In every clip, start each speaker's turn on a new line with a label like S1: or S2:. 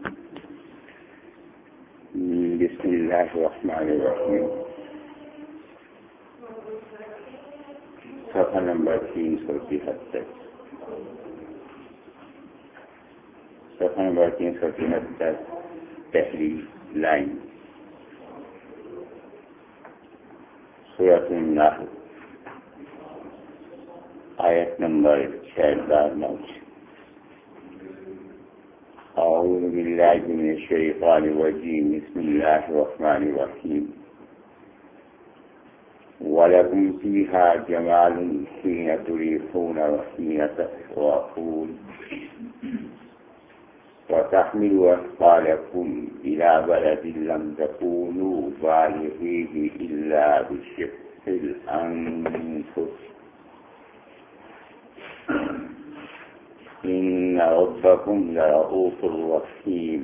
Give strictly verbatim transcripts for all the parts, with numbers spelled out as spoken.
S1: بسم اللہ الرحمن الرحیم. صفحہ نمبر تین سو تہتر صفحہ نمبر تین سو تہتر پہلی لائن. سورۃ النحل آیت نمبر چھ ہزار نو. اعوذ باللہ من الشیطان الرجیم. بسم اللہ الرحمن الرحیم. وَلَكُمْ فِيهَا جَمَالٌ حِينَ تُرِيحُونَ وَحِينَ تَسْرَحُونَ وَتَحْمِلُ أَثْقَالَكُمْ إِلَى بَلَدٍ لَّمْ تَكُونُوا بَالِغِيهِ إِلَّا بِشِقِّ الْأَنفُسِ إِنَّ رَبَّكُمْ لَرَءُوفٌ رَحِيمٌ.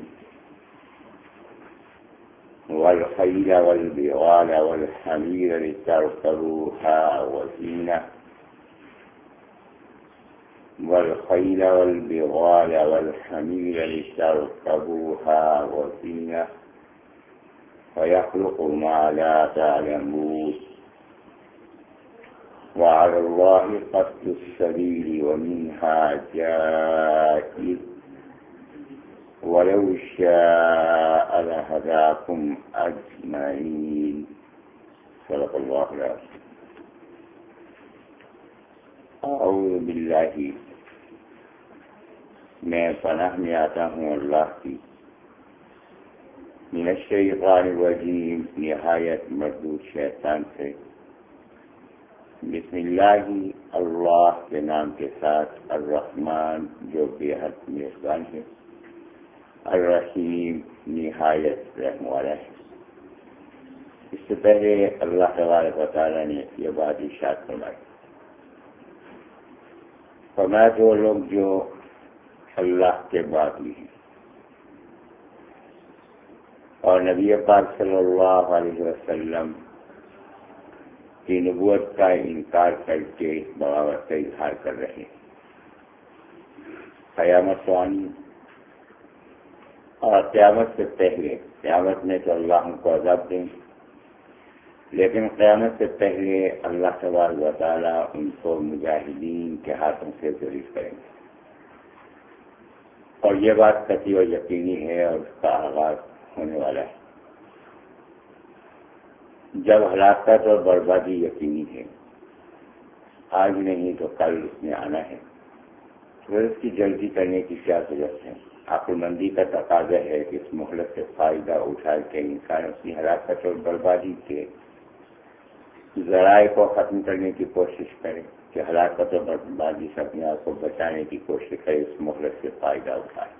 S1: وَالْخَيْلَ وَالْبِغَالَ وَالْحَمِيرَ لِتَرْكَبُوهَا وَزِينَةً وَالْخَيْلَ وَالْبِغَالَ وَالْحَمِيرَ لِتَرْكَبُوهَا وَزِينَةً وَيَخْلُقُ مَا لَا تَعْلَمُونَ. وعلى الله قصد السبيل ومنها جائر ولو شاء لهداكم أجمعين. صدق الله العظيم. اعوذ باللہ، میں پناہ میں آتا ہوں اللہ کی، من الشیطان الرجیم، نہایت مردود شیطان سے. بسم اللہ، اللہ کے نام کے ساتھ، الرحمن جو بے حد مہربان ہے، الرحیم نہایت رحم والا ہے. اس سے پہلے اللہ تبارک و تعالیٰ نے یہ بات ارشاد فرمائی، فرمایا کہ وہ لوگ جو اللہ کے باغی ہیں اور نبی پاک صلی اللہ علیہ وسلم کی نبوت کا انکار کر کے بغاوت کا اظہار کر رہے ہیں، قیامت تو آنی اور قیامت سے پہلے، قیامت میں تو اللہ ہم کو عذاب دیں، لیکن قیامت سے پہلے اللہ تبارک و تعالیٰ ان کو مجاہدین کے ہاتھوں سے ذلیل کریں گے. اور یہ بات قطعی و یقینی ہے اور اس کا آغاز ہونے والا ہے. جب ہلاکت اور بربادی یقینی ہے، آج نہیں تو کل اس میں آنا ہے، پھر اس کی جلدی کرنے کی کیا ضرورت ہے؟ عقل مندی کا تقاضا ہے کہ اس مہلت سے فائدہ اٹھا کے انسان اپنی ہلاکت اور بربادی کے ذرائع کو ختم کرنے کی کوشش کرے، کہ ہلاکت اور بربادی سے اپنے آپ کو بچانے کی کوشش کرے، اس مہلت سے فائدہ اٹھائے.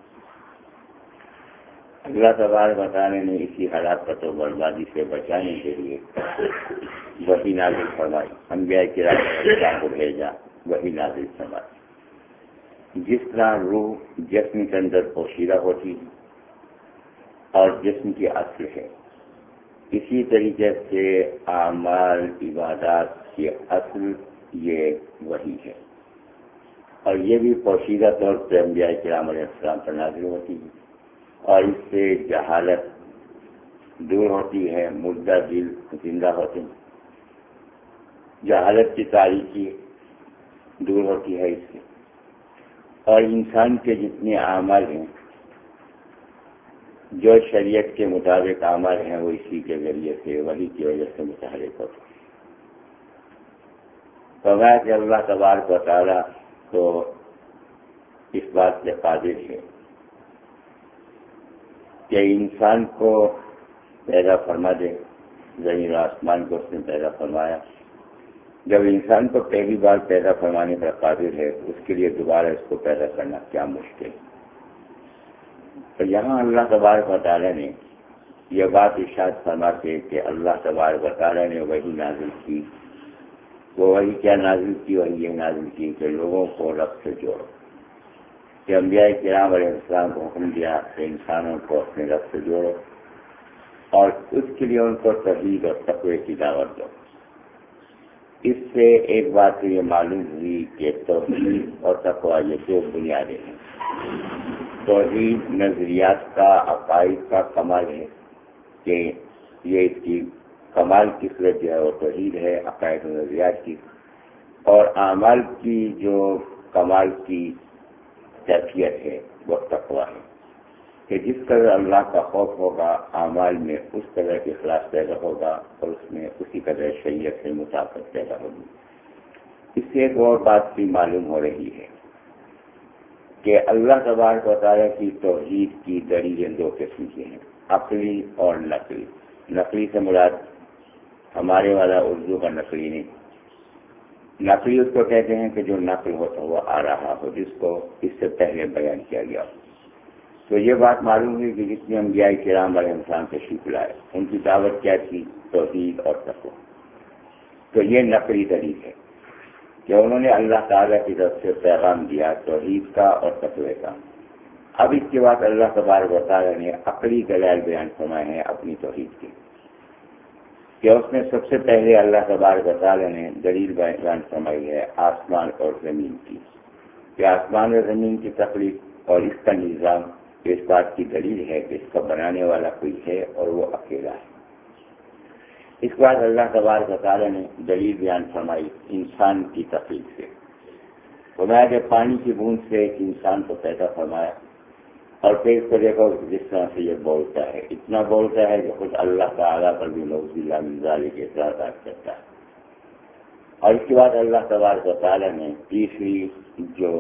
S1: اللہ تبارک و تعالیٰ نے اسی ہلاکت و بربادی سے بچانے کے لیے وحی نازل فرمائی، انبیاء کرام کو بھیجا، وحی نازل فرمائی. جس طرح روح جسم کے اندر پوشیدہ ہوتی ہے اور جسم کی اصل ہے، اسی طریقے سے اعمال عبادات کی اصل یہ وحی ہے، اور یہ بھی پوشیدہ طور پر انبیاء کرام علیہ السلام پر نازل ہوتی ہے، اور اس سے جہالت دور ہوتی ہے، مردہ دل زندہ ہوتے ہیں، جہالت کی تاریکی دور ہوتی ہے اس سے. اور انسان کے جتنے اعمال ہیں، جو شریعت کے مطابق اعمال ہیں، وہ اسی کے ذریعے سے، وحی کی وجہ سے متحرک ہوتے ہیں. فرمایا کہ اللہ تبارک و تعالیٰ تو اس بات سے قادر ہے کہ انسان کو پیدا فرما دے. زمین و آسمان کو اس نے پیدا فرمایا. جب انسان کو پہلی بار پیدا فرمانے پر قادر ہے، اس کے لیے دوبارہ اس کو پیدا کرنا کیا مشکل. تو یہاں اللہ تبارک و تعالیٰ نے یہ بات ارشاد فرما کے کہ اللہ تبارک و تعالیٰ نے وہی نازل کی، وہ وہی کیا نازل کی؟ وہی یہ نازل کی کہ لوگوں کو رب سے جوڑو، کہ انبیاء کرام علیہ السلام کو حکم دیا کہ انسانوں کو اپنے رب سے جوڑو، اور اس کے لیے ان کو توحید اور تقوی کی دعوت دو. اس سے ایک بات یہ معلوم ہوئی کہ توحید اور تقوی یہ دو بنیادیں ہیں. توحید نظریات کا عقائد کا کمال ہے کہ یہ اس کی کمال کی صورت جو ہے وہ توحید ہے عقائد و نظریات کی، اور اعمال کی جو کمال کی کیفیت ہے وہ تقویٰ ہے کہ جس قدر اللہ کا خوف ہوگا اعمال میں اس قدر اخلاص پیدا ہوگا اور اس میں اسی قدر شریعت سے مطابقت پیدا ہوگی۔ اس سے ایک اور بات بھی معلوم ہو رہی ہے کہ اللہ تبارک و تعالیٰ کی توحید کی دلیلیں دو قسم کی ہیں، عقلی اور نقلی۔ نقلی سے مراد ہمارے والا اردو کا نقلی نہیں، نقلی اس کو کہتے ہیں کہ جو نقل ہوتا ہوا آ رہا ہو، جس کو اس سے پہلے بیان کیا گیا ہو۔ تو یہ بات معلوم ہوئی کہ جتنے انبیاء کرام علیہ السلام تشریف لائے ان کی دعوت کیا تھی؟ توحید اور تقویٰ۔ تو یہ نقلی دلیل ہے کہ انہوں نے اللہ تعالیٰ کی طرف سے پیغام دیا توحید کا اور تقوی کا۔ اب اس کے بعد اللہ تبارک و تعالیٰ نے عقلی دلائل بیان فرمائے ہیں اپنی توحید کے، کہ اس میں سب سے پہلے اللہ تبارک و تعالیٰ نے دلیل بیان فرمائی ہے آسمان اور زمین کی، کہ آسمان اور زمین کی تخلیق اور اس کا نظام اس بات کی دلیل ہے کہ اس کا بنانے والا کوئی ہے اور وہ اکیلا ہے۔ اس کے بعد اللہ تبارک و تعالیٰ نے دلیل بیان فرمائی انسان کی تخلیق سے، فرمایا کہ پانی کی بوند سے ایک انسان کو پیدا فرمایا، اور پھر اس کو دیکھو جس طرح سے یہ بولتا ہے، اتنا بولتا ہے کہ خود اللہ تعالیٰ پر بھی نعوذ باللہ من ذالک کے اعتراضات کرتا ہے۔ اور اس کے بعد اللہ تبارک و تعالیٰ نے تیسری جو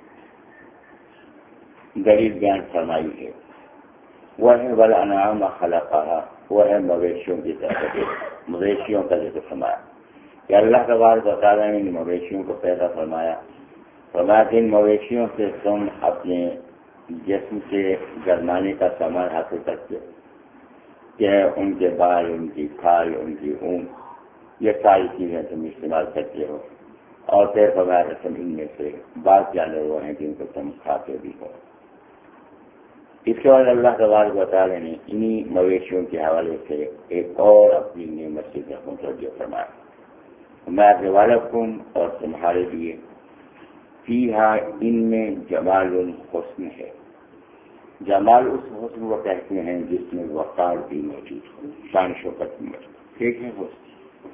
S1: دلیل بیان فرمائی ہے وہ ہے والانعام خلقہا، وہ ہے مویشیوں کی طرف، مویشیوں کا ذکر فرمایا کہ اللہ تبارک و تعالیٰ نے ان مویشیوں کو پیدا فرمایا، فرمایا کہ ان مویشیوں سے تم اپنے جسم سے گرمانے کا سامان حاصل کرتے ہو، کہ ان کے بال، ان کی کھال، ان کی اون، یہ ساری چیزیں تم استعمال کرتے ہو، اور پھر فرمایا کہ تم ان میں سے بعض جانور وہ ہیں جن کو تم کھاتے بھی ہو۔ اس کے بعد اللہ تبارک و تعالیٰ نے انہی مویشیوں کے حوالے سے ایک اور اپنی نعمت سے متوجہ فرمایا، میں ذوالکم اور تمہارے لیے فیہا ان میں جمال الحسن ہے۔ جمال اس حسن کو کہتے ہیں جس میں وقار بھی موجود ہو، شان شوکت بھی موجود، ٹھیک ہے حسن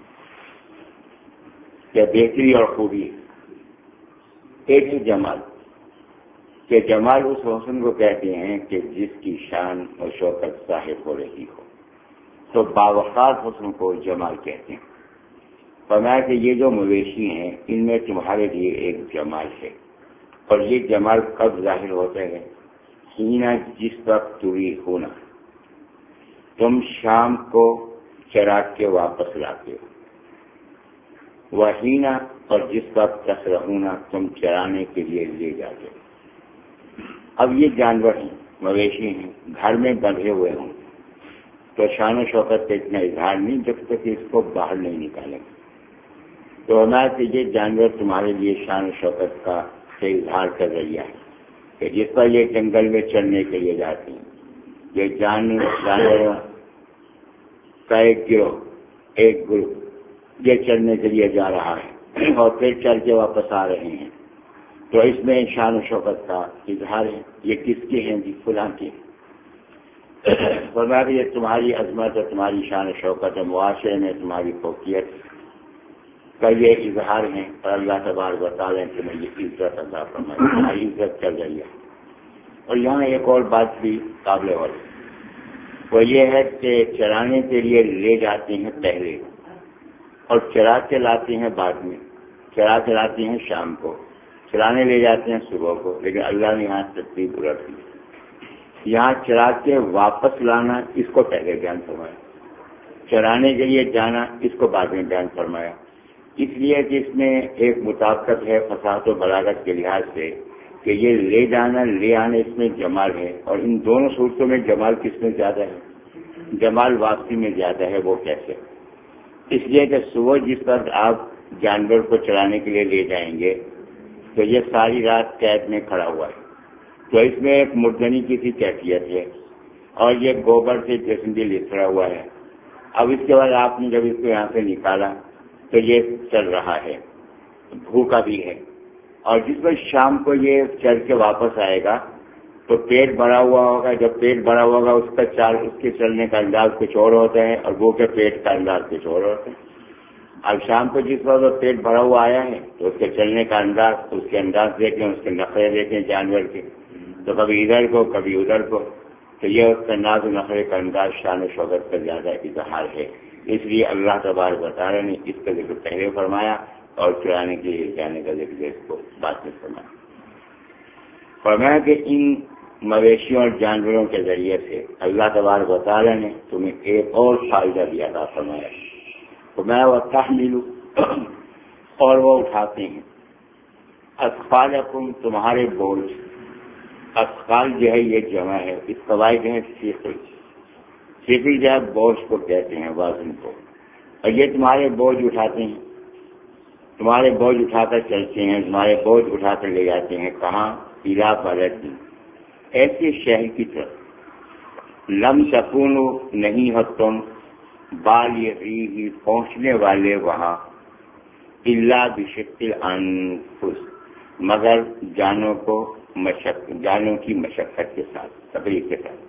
S1: کیا بہتری اور خوبی، ایک ہی جمال کہ جمال اس حسن کو کہتے ہیں کہ جس کی شان اور شوکت ظاہر ہو رہی ہو، تو باوقار حسن کو جمال کہتے ہیں۔ فرمایا کہ یہ جو مویشی ہیں ان میں تمہارے لیے ایک جمال ہے، اور یہ جمال کب ظاہر ہوتا ہے؟ ہینا جس وقت توری ہونا، تم شام کو چرا کے واپس لاتے ہو، وہینا اور جس وقت تسرہونا تم چرانے کے لیے لے جاتے ہو۔ اب یہ جانور ہیں، مویشی ہیں، گھر میں بندھے ہوئے ہوں تو شان و شوکت کا اتنا اظہار نہیں جب تک اس کو باہر نہیں نکالیں گے۔ تو ہمارا کہ یہ جانور تمہارے لیے شان و شوکت کا اظہار کا ذریعہ ہے کہ جس پر یہ جنگل میں چڑھنے کے لیے جاتے ہیں، یہ جان جانوروں کا ایک گروہ، ایک گروپ یہ چڑھنے کے لیے جا رہا ہے اور پھر چل کے واپس آ رہے ہیں، تو اس میں شان و شوکت کا اظہار ہے۔ یہ کس کے ہیں؟ جی فلاں کے۔ فرمایا کہ یہ تمہاری عظمت اور تمہاری شان و شوکت اور معاشرے میں تمہاری فوقیت کا یہ اظہار ہے، اور اللہ تبارک و تعالیٰ نے تمہیں یہ عزت عطا فرمائی، تمہاری عزت چل رہی ہے۔ اور یہاں ایک اور بات بھی قابل غور وہ یہ ہے کہ چرانے کے لیے لے جاتے ہیں پہلے اور چرا کے لاتے ہیں بعد میں، چرا کے لاتے ہیں شام کو، چرانے لے جاتے ہیں صبح کو، لیکن اللہ نے یہاں ترتیب الٹ دی، یہاں چرا کے واپس لانا اس کو پہلے بیان فرمایا، چرانے کے لیے جانا اس کو بعد میں بیان فرمایا، اس لیے کہ اس میں ایک مطابقت ہے فصاحت و بلاغت کے لحاظ سے کہ یہ لے جانا لے آنا اس میں جمال ہے، اور ان دونوں صورتوں میں جمال کس میں زیادہ ہے؟ جمال واپسی میں زیادہ ہے۔ وہ کیسے؟ اس لیے کہ صبح جس وقت آپ جانور کو چرانے کے لیے لے جائیں گے تو یہ ساری رات قید میں کھڑا ہوا ہے، تو اس میں ایک مردنی کی سی کیفیت ہے، اور یہ گوبر سے جسم بھی لتڑا ہوا ہے۔ اب اس کے بعد آپ نے جب اس کو یہاں سے نکالا تو یہ چل رہا ہے، بھوکا بھی ہے، اور جس وقت شام کو یہ چل کے واپس آئے گا تو پیٹ بھرا ہوا ہوگا، جب پیٹ بھرا ہوا ہوگا اس کا چال اس کے چلنے کا انداز کچھ اور ہوتا ہے اور وہ کے پیٹ کا انداز کچھ اور ہوتا ہے۔ اب شام کو جس وقت پیٹ بھرا ہوا آیا ہے تو اس کے چلنے کا انداز، اس کے انداز دیکھیں، اس کے نخرے دیکھیں جانور کے، تو کبھی ادھر کو کبھی ادھر کو، تو یہ اس کا ناز و نخرے کا انداز شان و شوکت کا زیادہ اظہار ہے۔ اس لیے اللہ تبارک و تعالیٰ نے اس کا ذکر پہلے فرمایا اور چرانے کے لیے جانے کا ذکر اس کو بعد میں فرمایا۔ فرمایا کہ ان مویشیوں اور جانوروں کے ذریعے سے اللہ تبارک و تعالیٰ نے تمہیں ایک اور فائدہ دیا تھا، فرمایا فرمایا وَتَحْمِلُ اور وہ اٹھاتے ہیں، اثقالکم تمہارے بوجھ، اثقال جو ہے یہ جمع ہے، اس قواعد ہیں ثقل، ثقل جو ہے بوجھ کو کہتے ہیں، وزن کو، اور یہ تمہارے بوجھ اٹھاتے ہیں، تمہارے بوجھ اٹھا کر چلتے ہیں، تمہارے بوجھ اٹھا کر لے جاتے ہیں کہاں؟ اِلیٰ بلد، ایسے شہر کی طرف لم تکونوا نہیں ہو تم بالغیہ پہنچنے والے وہاں، الا بشق الانفس مگر جانوں کو مشقت، جانوں کی مشقت کے ساتھ، تکلیف کے ساتھ،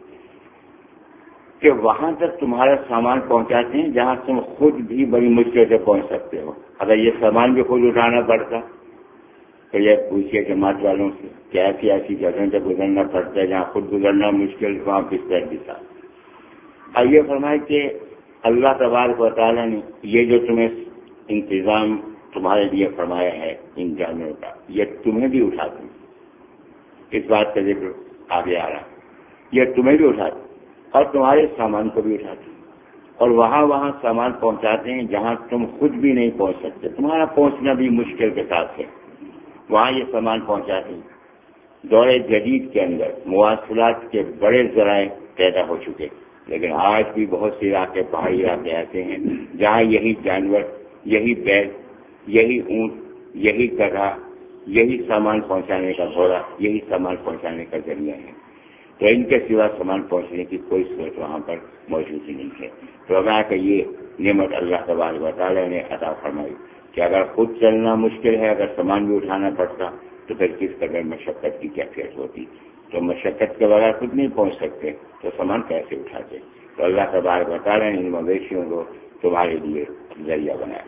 S1: کہ وہاں تک تمہارا سامان پہنچاتے ہیں جہاں تم خود بھی بڑی مشکل سے پہنچ سکتے ہو۔ اگر یہ سامان بھی خود اٹھانا پڑتا تو یہ پوچھئے جماعت والوں سے کہ ایسی ایسی جگہوں سے گزرنا پڑتا ہے جہاں خود گزرنا مشکل، وہاں بستر بھی ساتھ۔ اور یہ فرمائے کہ اللہ تبارک و تعالیٰ نے یہ جو تمہیں انتظام تمہارے لیے فرمایا ہے ان جانوروں کا، یہ تمہیں بھی اٹھاتے ہیں، اس بات کا ذکر آگے آ رہا، یہ تمہیں بھی اٹھاتے اور تمہارے سامان کو بھی اٹھاتے ہیں، اور وہاں وہاں سامان پہنچاتے ہیں جہاں تم خود بھی نہیں پہنچ سکتے، تمہارا پہنچنا بھی مشکل کے ساتھ ہے، وہاں یہ سامان پہنچاتے ہیں۔ دور جدید کے اندر مواصلات کے بڑے ذرائع پیدا ہو چکے، لیکن آج بھی بہت سے علاقے، پہاڑی علاقے ایسے ہیں جہاں یہی جانور، یہی بیل، یہی اونٹ، یہی گدھا، یہی سامان پہنچانے کا گھوڑا، یہی سامان پہنچانے کا ذریعہ ہے، تو ان کے سوا سامان پہنچنے کی کوئی صورت وہاں پر موجود ہی نہیں ہے۔ تو ہمارا کہ یہ نعمت اللہ تبارک و تعالیٰ نے عطا فرمائی کہ اگر خود چلنا مشکل ہے، اگر سامان بھی اٹھانا پڑتا تو پھر کس قدر مشقت کی کیفیت ہوتی، تو مشقت کے بغیر خود نہیں پہنچ سکتے تو سامان کیسے اٹھاتے؟ تو اللہ تبارک و تعالیٰ نے ان مویشیوں کو تمہارے لیے ذریعہ بنایا۔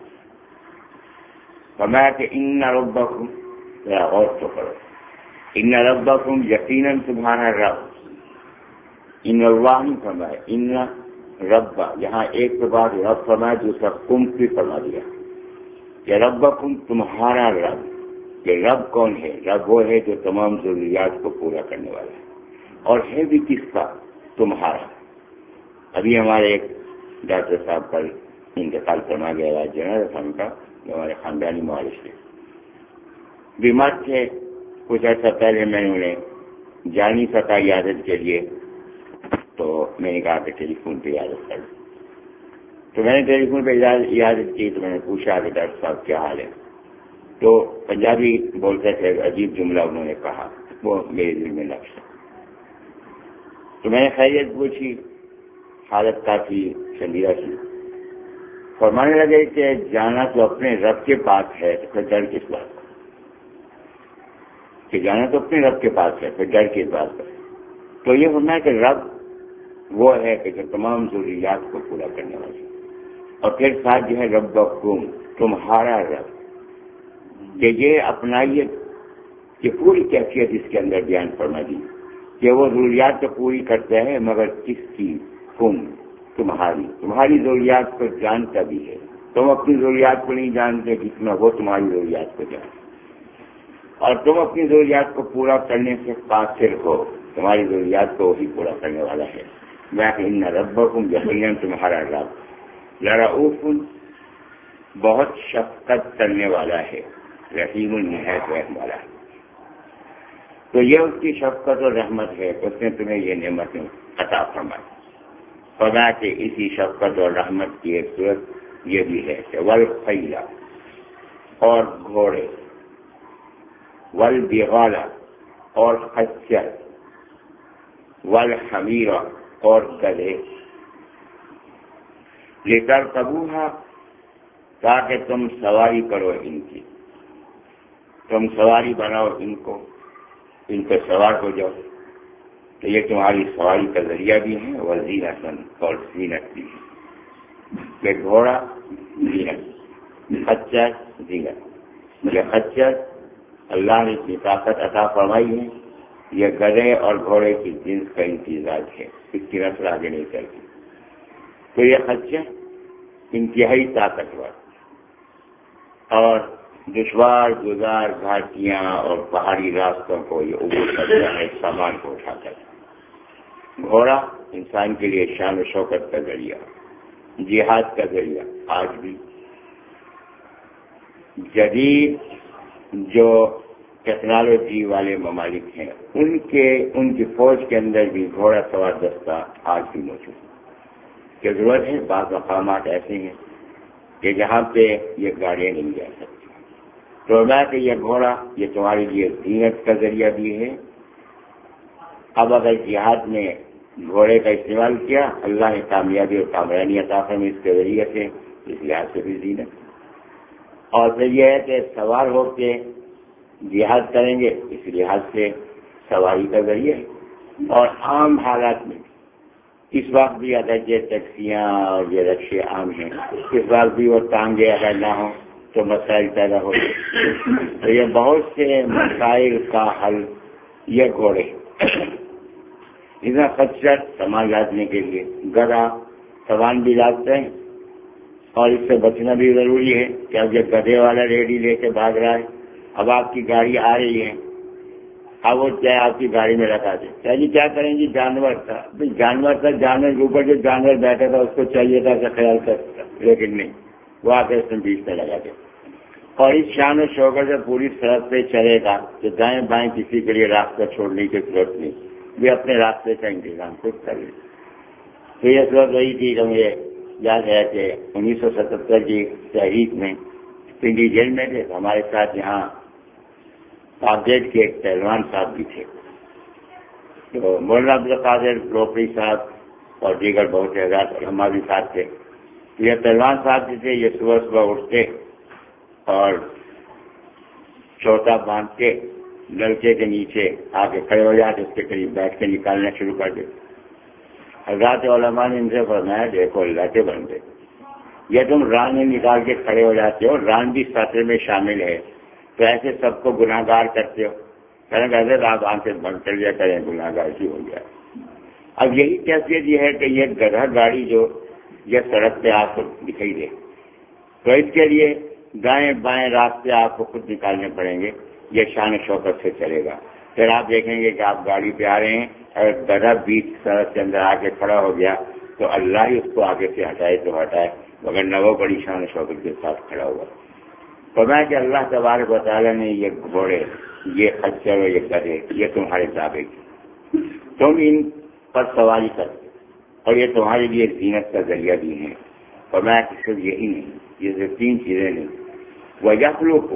S1: فرمایا کہ ان ربکم، ذرا غور تو کرو، ان ربکم یقیناً تمہارا رب، ان اللہ فرمایا، ان رب، یہاں ایک کے بعد رب فرمایا، دوسرا کم بھی فرما دیا کہ ربکم تمہارا رب۔ کہ رب کون ہے؟ رب وہ ہے جو تمام ضروریات کو پورا کرنے والا ہے، اور ہے بھی کس کا؟ تمہارا۔ ابھی ہمارے ایک ڈاکٹر صاحب پر انتقال فرما گیا ہے، جنرل خان کا، جو ہمارے خاندانی معالج تھے، بیمار تھے، کچھ عرصہ پہلے میں نے انہیں جانی سکا عیادت کے لیے، تو میں نے کہا کہ ٹیلی فون پہ عیادت کر، تو میں نے ٹیلی فون پہ عیادت کی، تو میں نے پوچھا کہ ڈاکٹر صاحب کیا حال ہے؟ تو پنجابی بولتے تھے، عجیب جملہ انہوں نے کہا، وہ میرے دل میں نقش ہے۔ تو میں نے خیریت پوچھی، حالت کافی شدید تھی، فرمانے لگے کہ جانا تو اپنے رب کے پاس ہے تو پھر ڈر کس بات کا؟ کہ جانا تو اپنے رب کے پاس ہے پھر ڈر کس بات کا؟ تو یہ فرمایا کہ رب وہ ہے کہ جو تمام ضروریات کو پورا کرنے والا، اور پھر ساتھ جو ہے ربکم، تمہارا رب، کہ یہ اپنائیے کہ پوری کیفیت اس کے اندر بیان فرما دی کہ وہ ضروریات تو پوری کرتا ہے، مگر کس کی؟ تم، تمہاری تمہاری ضروریات کو جانتا بھی ہے، تم اپنی ضروریات کو نہیں جانتے جتنا وہ تمہاری ضروریات کو جانتے، اور تم اپنی ضروریات کو پورا کرنے سے قاصر ہو، تمہاری ضروریات کو وہی پورا کرنے والا ہے۔ میں ان ربکم، یقیناً تمہارا رب، لرؤوف، بہت شفقت کرنے والا ہے، رحیم، نہایت رحم والا ہے۔ تو یہ اس کی شفقت اور رحمت ہے، اس نے تمہیں یہ نعمتیں عطا فرمائی۔ خدا کے اسی شفقت اور رحمت کی ایک صورت یہ بھی ہے کہ والخیل، اور گھوڑے، والبغال، اور خچر، والحمیر، اور گدھے، لترکبوها، تاکہ تم سواری کرو ان کی، تم سواری بناؤ ان کو، ان پہ سوار ہو جاؤ، تو یہ تمہاری سواری کا ذریعہ بھی ہے اور زینت اور زینت بھی ہے. کہ گھوڑا زینت، خچر زینت. یہ خچر اللہ نے اتنی طاقت عطا فرمائی ہے، یہ گدھے اور گھوڑے کی جنس کا امتزاج ہے، اس کی نسل آگے نہیں چلتی. تو یہ خچر انتہائی طاقتور اور دشوار گزار گھاٹیاں اور پہاڑی راستوں کو یہ عبور کرتا ہے سامان کو اٹھا کر. گھوڑا انسان کے لیے شان و شوکت کا ذریعہ، جہاد کا ذریعہ. آج بھی جدید جو ٹیکنالوجی والے ممالک ہیں ان کے ان کی فوج کے اندر بھی گھوڑا سوار دستہ آج بھی موجود ہے. کہ ضرورت ہے بعض مقامات ایسے ہیں کہ جہاں پہ یہ گاڑیاں نہیں جا سکتی. تو میں کہ یہ گھوڑا یہ تمہارے لیے زینت کا ذریعہ بھی ہے. اب اگر جہاد میں گھوڑے کا استعمال کیا اللہ نے کامیابی اور کامرانی عطا فرمائی اس کے ذریعے سے، اس لحاظ سے بھی زینت. اور پھر یہ ہے کہ سوار ہو کے جہاد کریں گے اس لحاظ سے سواری کا ذریعہ ہے. اور عام حالات میں اس وقت بھی اگرچہ ٹیکسیاں اور یہ رکشے عام ہیں، اس وقت بھی وہ ٹانگیں اگر نہ ہوں تو مسائل پیدا ہوتے. تو یہ بہت سے مسائل کا حل یہ گھوڑے. اتنا خچر سامان لادنے کے لیے، گدھا سامان بھی لادتے ہیں. اور اس سے بچنا بھی ضروری ہے کہ اب یہ گدھے والا ریڈی لے کے بھاگ رہا ہے، اب آپ کی گاڑی آ رہی ہے، اب وہ چاہے آپ کی گاڑی میں رکھا دے. کیا جی کیا کریں گی؟ جانور تھا، جانور تھا، جانور کے اوپر جو جانور بیٹھا تھا اس کو چاہیے تھا کہ خیال کرتا، لیکن نہیں، وہ آ کے اس میں بیچ میں لگا دے. اور اس شان و شوکت سے پوری سڑک پہ چلے گا کہ دائیں بائیں کسی کے لیے راستہ چھوڑنے کی ضرورت نہیں، وہ اپنے راستے کا انتظام خود کر لے. تو یہ ضرورت وہی تھی کہ مجھے یاد ہے کہ انیس سو ستہتر کی تحریک میں پنڈی جیل میں تھے، ہمارے ساتھ یہاں پاکیٹ کے ایک پہلوان صاحب بھی تھے. تو مولانا عبدالقادر لوپری صاحب اور دیگر بہت سے حضرات علماء بھی ساتھ تھے. یہ پہلوان صاحب جو تھے یہ صبح صبح اٹھتے اور چوتھا باندھ کے نلکے کے نیچے آ کے کھڑے ہو جاتے، اس کے قریب بیٹھ کے نکالنا شروع کر دیتے. حضرات علماء نے ان سے فرمایا دیکھو اللہ کے بندے، یہ تم ران میں نکال کے کھڑے ہو جاتے ہو، ران بھی سطر میں شامل ہے، تو ایسے سب کو گناہ گار کرتے ہو. کہنے کہ آپ آنکھیں بند کر لیا کریں، گناہ گار کی ہو گیا. اب یہی کیفیت یہ ہے کہ یہ گدھا گاڑی جو یہ سڑک پہ آپ کو دکھائی دے، تو اس کے لیے دائیں بائیں راستے آپ کو خود نکالنے پڑیں گے. یہ شان و شوکت سے چلے گا. پھر آپ دیکھیں گے کہ آپ گاڑی پہ آ رہے ہیں، اگر گدھا بیچ سڑک کے اندر آ کے کھڑا ہو گیا تو اللہ ہی اس کو آگے سے ہٹائے تو ہٹائے، مگر نہ وہ بڑی شان و شوکت کے ساتھ کھڑا ہوا. فرمایا کہ اللہ تبارک و تعالیٰ نے یہ گھوڑے، یہ خچر اور یہ گدھے یہ تمہارے تابع کی، تم ان پر سواری کرتے اور یہ تمہارے لیے زینت کا ذریعہ بھی ہے. فرمایا کہ صرف یہی نہیں، یہ صرف تین چیزیں نہیں، وہ یخلق،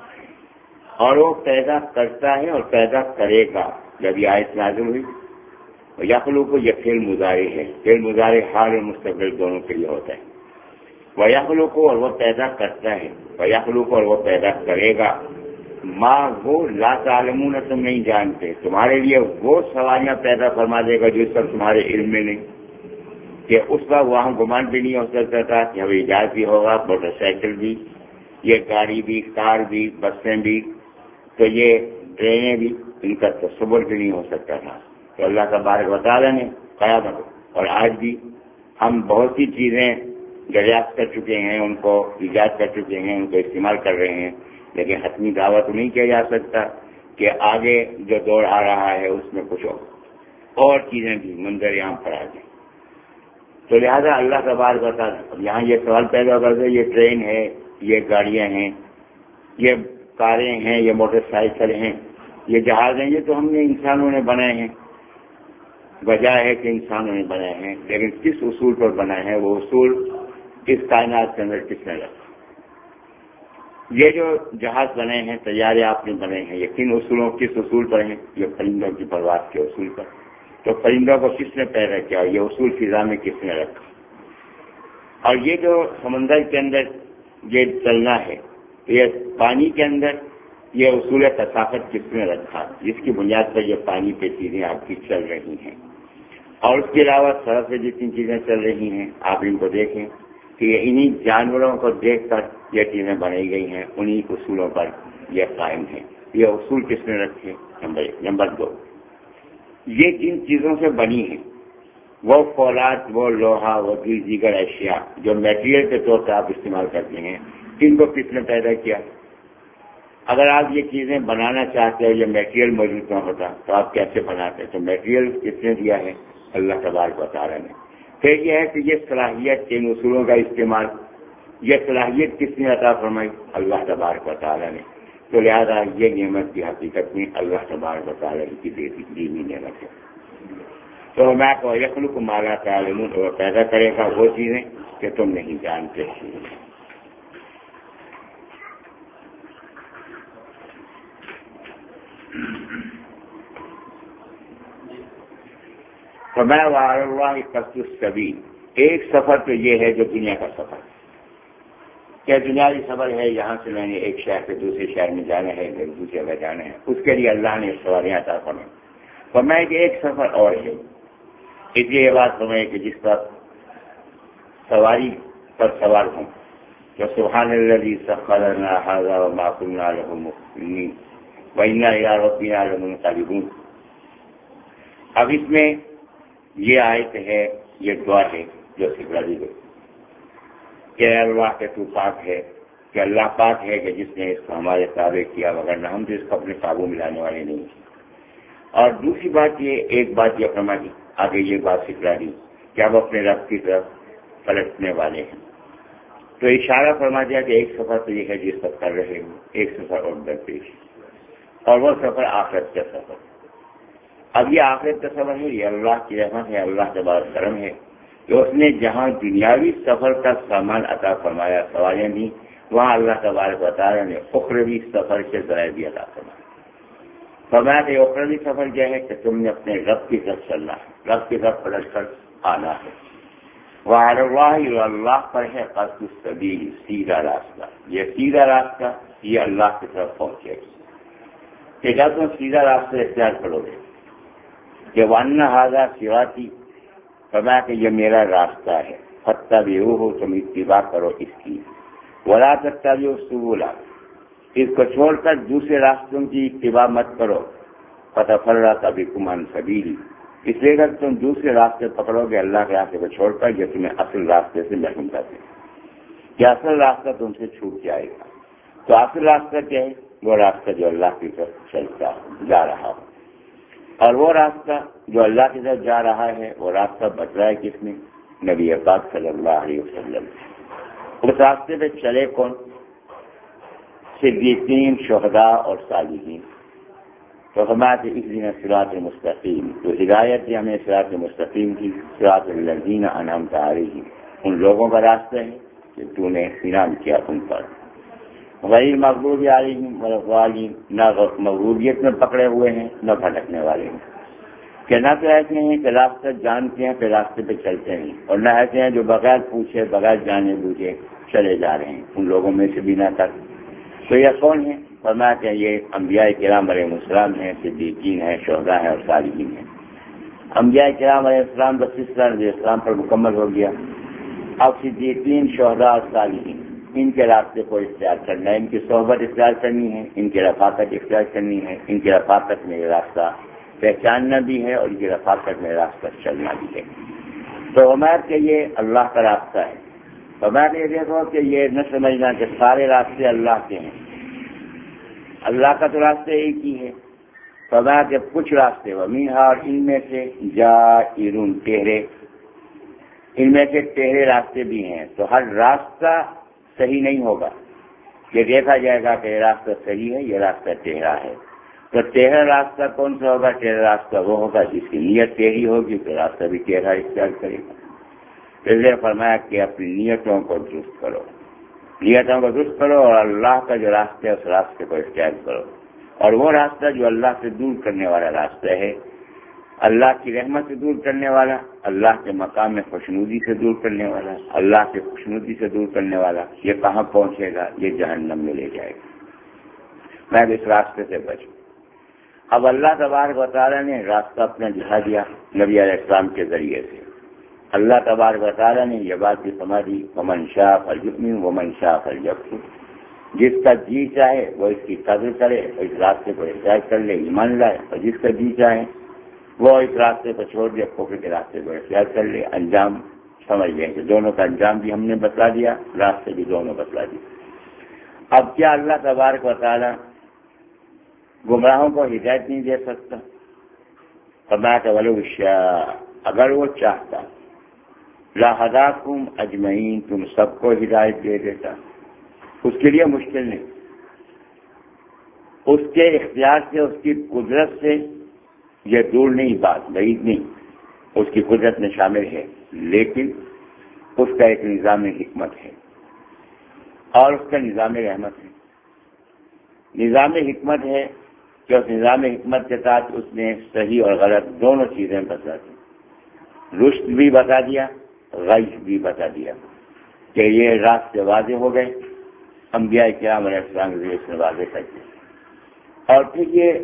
S1: اور وہ پیدا کرتا ہے اور پیدا کرے گا. جب یہ آیت نازل ہوئی وہ یخلق یہ فعل مضارع ہے، فعل مضارع حال اور مستقبل دونوں کے لیے ہوتا ہے. وہ یخلق اور وہ پیدا کرتا ہے، وہ یخلق اور وہ پیدا کرے گا، ماں وہ لا تعلمون تم نہیں جانتے، تمہارے لیے وہ سواریاں پیدا فرما دے گا جو اس پر تمہارے علم میں نہیں. کہ اس وقت وہاں گمان بھی نہیں ہو سکتا تھا کہ ہوائی جہاز بھی ہوگا، موٹر سائیکل بھی، یہ گاڑی بھی، کار بھی، بسیں بھی، تو یہ ٹرینیں بھی، ان کا تصور بھی نہیں ہو سکتا تھا. تو اللہ تبارک و تعالیٰ نے قیامت اور آج بھی ہم بہت سی چیزیں دریافت کر چکے ہیں، ان کو ایجاد کر چکے ہیں، ان کو استعمال کر رہے ہیں، لیکن حتمی دعویٰ تو نہیں کیا جا سکتا کہ آگے جو دور آ رہا ہے اس میں کچھ اور چیزیں بھی منظر عام پر آ جائیں. تو لہذا اللہ تبارک و تعالیٰ اب یہاں یہ سوال پیدا کرتے یہ ٹرین ہے، یہ گاڑیاں ہیں، یہ کاریں ہیں، یہ موٹر سائیکل ہیں، یہ جہاز ہیں، یہ تو ہم نے انسانوں نے بنائے ہیں. وجہ ہے کہ انسانوں نے بنائے ہیں، لیکن کس اصول پر بنائے ہیں؟ وہ اصول اس کائنات کے اندر کس نے رکھا؟ یہ جو جہاز بنے ہیں، طیارے آپ نے بنے ہیں، یہ کن اصولوں کس اصول پر ہیں؟ یہ پرندوں کی پرواز کے اصول پر. تو پرندوں کو کس نے پیدا کیا؟ یہ اصول فضا میں کس نے رکھا؟ اور یہ جو سمندر کے اندر یہ چلنا ہے، یہ پانی کے اندر یہ اصول تصافت کس نے رکھا جس کی بنیاد پر یہ پانی پہ چیزیں آپ کی چل رہی ہیں، اور اس کے علاوہ سڑک پہ جتنی چیزیں چل رہی ہیں آپ ان کو دیکھیں کہ یہ انہی جانوروں کو دیکھ کر یہ چیزیں بنائی گئی ہیں، انہی اصولوں پر یہ قائم ہیں۔ یہ اصول کس نے رکھے؟ نمبر ایک۔ نمبر دو، یہ جن چیزوں سے بنی ہیں وہ فولاد، وہ لوہا، وہ دیگر اشیاء جو میٹیریل کے طور پر آپ استعمال کرتے ہیں، ان کو کس نے پیدا کیا؟ اگر آپ یہ چیزیں بنانا چاہتے ہو، یہ میٹیریل موجود نہ ہوتا تو آپ کیسے بناتے؟ تو میٹیریل کس نے دیا ہے؟ اللہ تبارک و تعالیٰ نے۔ پھر یہ ہے کہ یہ صلاحیت، ان اصولوں کا استعمال، یہ صلاحیت کس نے عطا فرمائی؟ اللہ تبارک و تعالیٰ نے۔ تو لہذا یہ نعمت کی حقیقت میں اللہ تبارک و تعالیٰ کی دی ہوئی نعمت ہے۔ تو میں کو یخلق ما لا تعلمون، وہ پیدا کرے گا وہ چیزیں کہ تم نہیں جانتے۔ فرمایا وعلی اللہ قصد السبیل، ایک سفر تو یہ ہے جو دنیا کا سفر کیا دنیاوی سفر ہے، یہاں سے میں نے ایک شہر سے دوسرے شہر میں جانا ہے، دوسری جگہ جانا ہے، اس کے لیے اللہ نے سواریاں عطا فرمائی۔ فرمایا کہ ایک سفر اور ہے، اس لیے یہ بات فرمائی کہ جس پر سواری پر سوار ہوں تو سبحان الذی سخر لنا ھذا وما كنا له مقرنین وإنا إلی ربنا لمنقلبون۔ اب اس میں یہ آیت ہے، یہ دعا ہے جو سکھلا دی گئی کہ اللہ کے تو پاک ہے، کہ اللہ پاک ہے کہ جس نے اس کو ہمارے تابع کیا، مگر نہ ہم تو اس کو اپنے قابو میں لانے والے نہیں۔ اور دوسری بات یہ، ایک بات یہ فرما دی، آگے یہ بات سکھلا دی کہ اب اپنے رب کی طرف پلٹنے والے ہیں۔ تو اشارہ فرما دیا کہ ایک سفر تو یہ ہے جس پر کر رہے ہوں، ایک سفر اور درپیش، اور وہ سفر آخرت کا سفر۔ اب یہ آخرت کا سفر ہے، یہ اللہ کی رحمت ہے، اللہ تبارک کرم ہے کہ اس نے جہاں دنیاوی سفر کا سامان عطا فرمایا، سواریاں دی، وہاں اللہ تبارک و تعالیٰ نے اخروی سفر کے ذرائع بھی عطا فرمایا۔ فرمایا کہ اخروی سفر کیا ہے کہ تم نے اپنے رب کی طرف چلنا ہے، رب کی طرف پلٹ کر آنا ہے۔ وعلی اللہ، اللہ پر ہے قصد السبیل، سیدھا راستہ، یہ سیدھا راستہ یہ اللہ کی طرف پہنچے گا کہ جب تم سیدھا راستہ اختیار کرو گے کہ وَأَنَّ هَذَا صِرَاطِي، فرمایا کہ یہ میرا راستہ ہے، فَاتَّبِعُوهُ، تم اتباع کرو اس کی، وَلَا تَتَّبِعُوا السُّبُلَ، اس کو چھوڑ کر دوسرے راستوں کی اتباع مت کرو، فَتَفَرَّقَ بِكُمْ عَنْ سَبِيلِهِ، اس لیے اگر تم دوسرے راستے پکڑو گے اللہ کے راستے کو چھوڑ کر، یہ تمہیں اصل راستے سے محروم کر دے گا، کہ اصل راستہ تم سے چھوٹ جائے گا۔ تو اصل راستہ کیا ہے؟ وہ راستہ جو اللہ کی طرف چلتا جا رہا ہو، اور وہ راستہ جو اللہ کی طرف جا رہا ہے وہ راستہ بتایا ہے کس نے؟ نبی پاک صلی اللہ علیہ وسلم۔ اس راستے پہ چلے کون؟ صدیقین، شہداء اور صالحین۔ تو فرمایا کہ اس دن صراط مستقیم، تو ہدایت دی ہمیں صراط مستقیم کی، صراط الذین انعمت علیہم، ان لوگوں کا راستہ ہے کہ تو نے انعام کیا ان پر، غیر مغضوب علیہم ولا الضالین، نہ مغلوبیت میں پکڑے ہوئے ہیں نہ بھٹکنے والے ہیں، کہ نہ تو ایسے ہیں کہ راستہ جانتے ہیں پھر راستے پہ چلتے ہیں، اور نہ ایسے ہیں جو بغیر پوچھے بغیر جانے بوجھے چلے جا رہے ہیں، ان لوگوں میں سے بھی نہ کر۔ تو یہ کون ہے؟ فرمایا کہ یہ انبیاء کرام علیہ السلام ہیں، صدیقین ہیں، شہداء ہیں اور صالحین ہیں۔ انبیاء کرام علیہ السلام کا سلسلہ نبی اسلام پر مکمل ہو گیا، اب صدیقین، شہداء اور صالحین، ان کے راستے کو اختیار کرنا ہے، ان کی صحبت اختیار کرنی ہے، ان کی رفاقت اختیار کرنی ہے، ان کی رفاقت میں یہ راستہ پہچاننا بھی ہے اور ان کی رفاقت میں راستہ چلنا بھی ہے۔ تو عمر کہ یہ اللہ کا راستہ ہے، تو میں یہ دیکھو کہ یہ نہ سمجھنا کہ سارے راستے اللہ کے ہیں، اللہ کا تو راستے ایک ہی ہے۔ فرمایا کہ کچھ راستے ومنھا، اور ان میں سے جائرون، ٹہرے، ان میں سے ٹہرے راستے بھی ہیں۔ تو ہر راستہ صحیح نہیں ہوگا، یہ دیکھا جائے گا کہ یہ راستہ صحیح ہے، یہ راستہ ٹہرا ہے۔ تو ٹہرا راستہ کون سا ہوگا؟ ٹہرا راستہ وہ ہوگا جس کی نیت ٹہری ہوگی تو راستہ بھی ٹہرا اختیار کرے گا۔ اس لیے فرمایا کہ اپنی نیتوں کو درست کرو، نیتوں کو درست کرو اور اللہ کا جو راستہ ہے اس راستے کو اختیار کرو، اور وہ راستہ جو اللہ سے دور کرنے والا راستہ ہے، اللہ کی رحمت سے دور کرنے والا، اللہ کے مقام میں خوشنودی سے دور کرنے والا، اللہ کے خوشنودی سے دور کرنے والا، یہ کہاں پہنچے گا؟ یہ جہنم میں لے جائے گا۔ میں اس راستے سے بچوں۔ اب اللہ تبارک و تعالیٰ نے راستہ اپنا دکھا دیا نبی علیہ السلام کے ذریعے سے۔ اللہ تبارک و تعالیٰ نے یہ بات بھی فرما دی ومن شاء فلیؤمن ومن شاء فلیکفر، جس کا جی چاہے وہ اس کی قدر کرے اور اس راستے کو اختیار کر لے ایمان لائے، اور جس کا جی چاہے وہ اس راستے کو چھوڑ دے کفر کے راستے کو اختیار کر لے۔ انجام سمجھ لیں کہ دونوں کا انجام بھی ہم نے بتلا دیا، راستے بھی دونوں بتلا دیے۔ اب کیا اللہ تبارک و تعالیٰ گمراہوں کو ہدایت نہیں دے سکتا؟ فرمایا کہ ولو شاء، اگر وہ چاہتا لہداکم اجمعین، تم سب کو ہدایت دے دیتا۔ اس کے لیے مشکل نہیں، اس کے اختیار سے، اس کی قدرت سے یہ دور نہیں بات، بعید نہیں، اس کی قدرت میں شامل ہے، لیکن اس کا ایک نظام حکمت ہے اور اس کا نظام رحمت ہے۔ نظام حکمت ہے کہ اس نظام حکمت کے ساتھ اس نے صحیح اور غلط دونوں چیزیں بتا دی، رشد بھی بتا دیا، غی بھی بتا دیا کہ یہ راستے واضح ہو گئے، انبیاء کرام علیہ السلام کے ذریعے سے واضح کر دیا، اور پھر یہ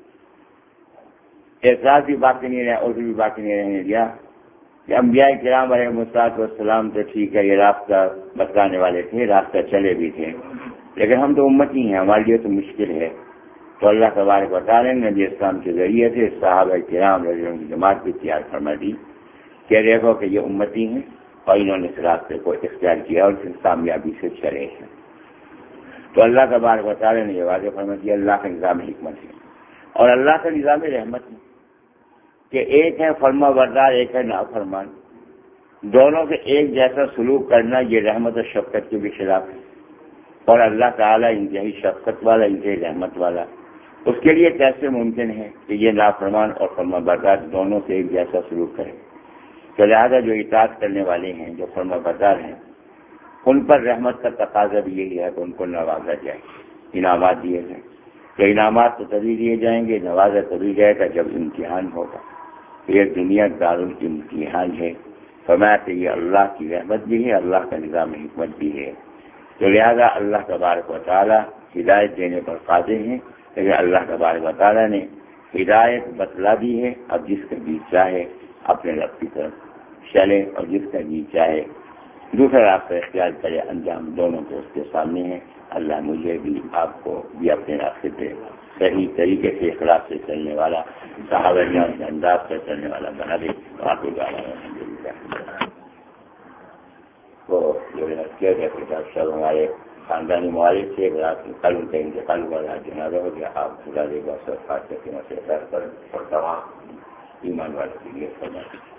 S1: اعتراض بھی باقی نہیں رہا، اور بھی باقی نہیں رہنے دیا کہ انبیاء کرام علیہ السلام تو ٹھیک ہے یہ راستہ بتلانے والے تھے، راستہ چلے بھی تھے، لیکن ہم تو امتی ہیں، ہمارے لیے تو مشکل ہے۔ تو اللہ تبارک و تعالیٰ نے نبی اسلام کے ذریعے سے صحابہ کرام رضی اللہ عنہم کی جماعت بھی تیار فرما دی کہ دیکھو کہ یہ امتی ہیں اور انہوں نے اس راستے کو اختیار کیا اور پھر کامیابی سے چلے ہیں۔ تو اللہ تبارک و تعالیٰ نے یہ واضح فرما دیا اللہ کا نظام حکمت ہے اور اللہ کا نظام رحمت ہے کہ ایک ہے فرما بردار، ایک ہے نافرمان، دونوں کے ایک جیسا سلوک کرنا یہ رحمت اور شفقت کے بھی خلاف ہے، اور اللہ تعالیٰ انتہائی شفقت والا، انتہائی رحمت والا، اس کے لیے کیسے ممکن ہے کہ یہ نافرمان اور فرما بردار دونوں سے ایک جیسا سلوک کرے؟ تو لہٰذا جو اطاعت کرنے والے ہیں، جو فرما بردار ہیں، ان پر رحمت کا تقاضا بھی یہی ہے کہ ان کو نوازا جائے، انعامات دیے جائیں۔ تو انعامات تو تبھی دیے جائیں گے، نوازا تبھی جائے گا جب امتحان ہوگا۔ یہ دنیا دارالامتحان ہے، فرمایا کہ یہ اللہ کی رحمت بھی ہے، اللہ کا نظام حکمت بھی ہے۔ تو لہذا اللہ تبارک و تعالیٰ ہدایت دینے پر قادر ہیں، لیکن اللہ تبارک و تعالیٰ نے ہدایت بتلا دی ہے۔ اب جس کا جی چاہے اپنے رب کی طرف چلے اور جس کا جی چاہے دوسرا راستہ اختیار کرے، انجام دونوں کو اس کے سامنے ہے۔ اللہ مجھے بھی آپ کو بھی اپنے راستے پہ صحیح طریقے سے اخلاص سے چلنے والا، صحابہ کرام کے انداز سے چلنے والا بنا دے۔ باقی وہ جو سب ہمارے خاندانی معالج سے کل ان کا انتقال ہوا، جنازہ ہو گیا، آپ خدا دے گا سب خاص کر کے پر اور تمام ایمان والے کے لیے فرمائیں۔